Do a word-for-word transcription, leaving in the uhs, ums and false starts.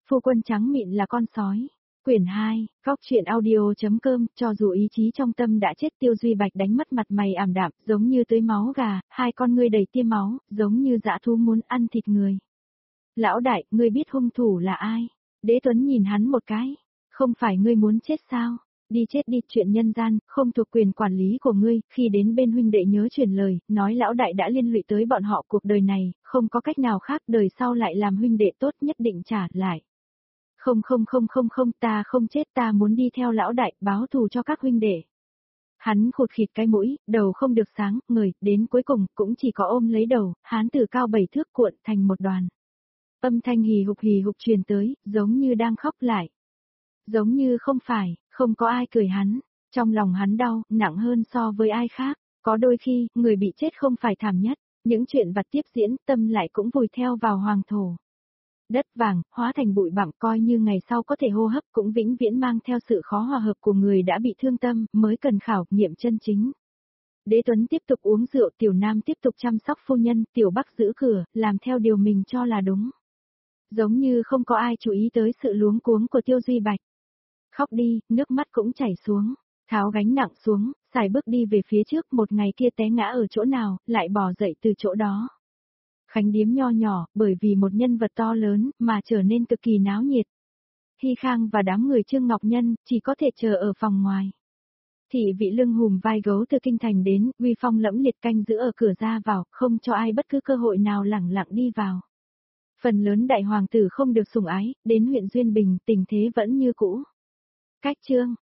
Phu quân trắng mịn là con sói. Quyển hai, Góc truyện audio.com, cho dù ý chí trong tâm đã chết Tiêu Duy Bạch đánh mất mặt mày ảm đạm, giống như tưới máu gà, hai con ngươi đầy tia máu, giống như dã thú muốn ăn thịt người. Lão đại, ngươi biết hung thủ là ai? Đế Tuấn nhìn hắn một cái. Không phải ngươi muốn chết sao? Đi chết đi, chuyện nhân gian, không thuộc quyền quản lý của ngươi, khi đến bên huynh đệ nhớ truyền lời, nói lão đại đã liên lụy tới bọn họ cuộc đời này, không có cách nào khác, đời sau lại làm huynh đệ tốt nhất định trả lại. Không không không không không, ta không chết, ta muốn đi theo lão đại, báo thù cho các huynh đệ. Hắn khụt khịt cái mũi, đầu không được sáng, người, đến cuối cùng, cũng chỉ có ôm lấy đầu, hắn từ cao bảy thước cuộn thành một đoàn. Âm thanh hì hục hì hục truyền tới, giống như đang khóc lại. Giống như không phải, không có ai cười hắn, trong lòng hắn đau, nặng hơn so với ai khác, có đôi khi, người bị chết không phải thảm nhất, những chuyện vặt tiếp diễn, tâm lại cũng vùi theo vào hoàng thổ. Đất vàng, hóa thành bụi bặm, coi như ngày sau có thể hô hấp cũng vĩnh viễn mang theo sự khó hòa hợp của người đã bị thương tâm, mới cần khảo nghiệm chân chính. Đế Tuấn tiếp tục uống rượu, Tiểu Nam tiếp tục chăm sóc phu nhân, Tiểu Bắc giữ cửa, làm theo điều mình cho là đúng. Giống như không có ai chú ý tới sự luống cuống của Tiêu Duy Bạch. Khóc đi, nước mắt cũng chảy xuống, tháo gánh nặng xuống, xài bước đi về phía trước, một ngày kia té ngã ở chỗ nào, lại bò dậy từ chỗ đó. Khánh điếm nho nhỏ, bởi vì một nhân vật to lớn, mà trở nên cực kỳ náo nhiệt. Hy Khang và đám người Trương Ngọc Nhân, chỉ có thể chờ ở phòng ngoài. Thị vị lưng hùm vai gấu từ kinh thành đến, uy phong lẫm liệt canh giữ ở cửa ra vào, không cho ai bất cứ cơ hội nào lẳng lặng đi vào. Phần lớn đại hoàng tử không được sủng ái, đến huyện Duyên Bình, tình thế vẫn như cũ. Cách chương,